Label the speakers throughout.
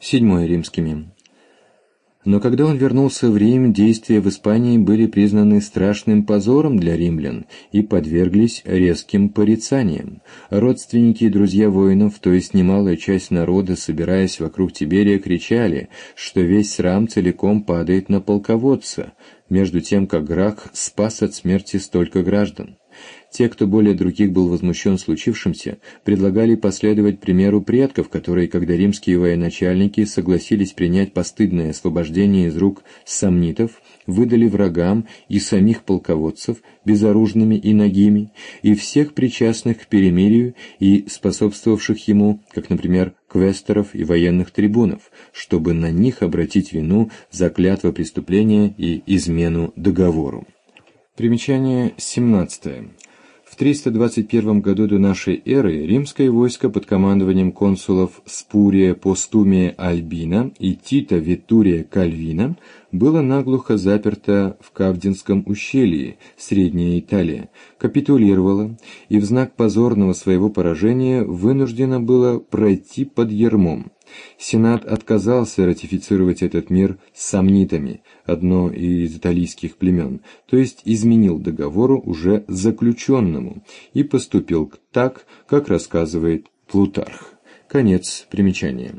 Speaker 1: VII римскими. Но когда он вернулся в Рим, действия в Испании были признаны страшным позором для римлян и подверглись резким порицаниям. Родственники и друзья воинов, то есть немалая часть народа, собираясь вокруг Тиберия, кричали, что весь срам целиком падает на полководца, между тем как Гракх спас от смерти столько граждан. Те, кто более других был возмущен случившимся, предлагали последовать примеру предков, которые, когда римские военачальники согласились принять постыдное освобождение из рук самнитов, выдали врагам и самих полководцев, безоружными и нагими, и всех причастных к перемирию и способствовавших ему, как, например, квесторов и военных трибунов, чтобы на них обратить вину за клятвопреступления и измену договору. Примечание 17. В 321 году до нашей эры римское войско под командованием консулов Спурия Постумия Альбина и Тита Витурия Кальвина было наглухо заперто в Кавдинском ущелье, Средняя Италия, капитулировало и в знак позорного своего поражения вынуждено было пройти под ярмом. Сенат отказался ратифицировать этот мир с самнитами, одно из италийских племен, то есть изменил договору уже заключенному и поступил так, как рассказывает Плутарх. Конец примечания.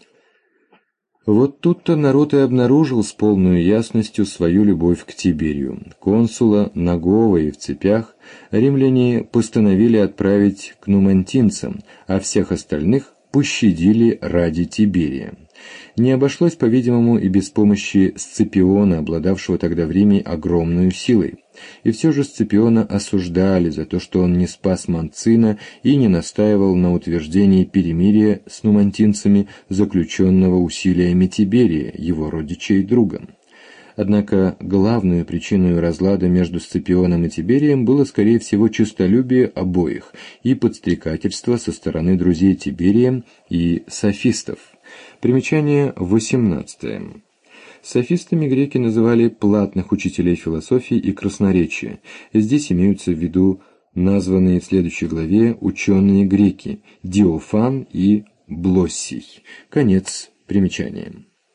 Speaker 1: Вот тут-то народ и обнаружил с полной ясностью свою любовь к Тиберию. Консула, нагого и в цепях, римляне постановили отправить к нумантинцам, а всех остальных пощадили ради Тиберия. Не обошлось, по-видимому, и без помощи Сципиона, обладавшего тогда в Риме огромной силой. И все же Сципиона осуждали за то, что он не спас Манцина и не настаивал на утверждении перемирия с нумантинцами, заключенного усилиями Тиберия, его родича и друга. Однако главную причиной разлада между Сципионом и Тиберием было, скорее всего, честолюбие обоих и подстрекательство со стороны друзей Тиберия и софистов. Примечание 18. Софистами греки называли платных учителей философии и красноречия. Здесь имеются в виду названные в следующей главе ученые греки Диофан и Блоссий. Конец примечания.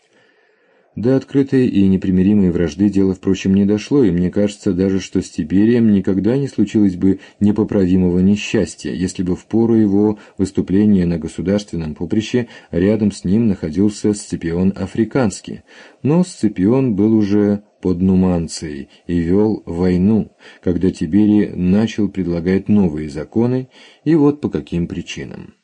Speaker 1: До открытой и непримиримой вражды дело, впрочем, не дошло, и мне кажется даже, что с Тиберием никогда не случилось бы непоправимого несчастья, если бы в пору его выступления на государственном поприще рядом с ним находился Сципион Африканский. Но Сципион был уже под Нуманцией и вел войну, когда Тиберий начал предлагать новые законы, и вот по каким причинам.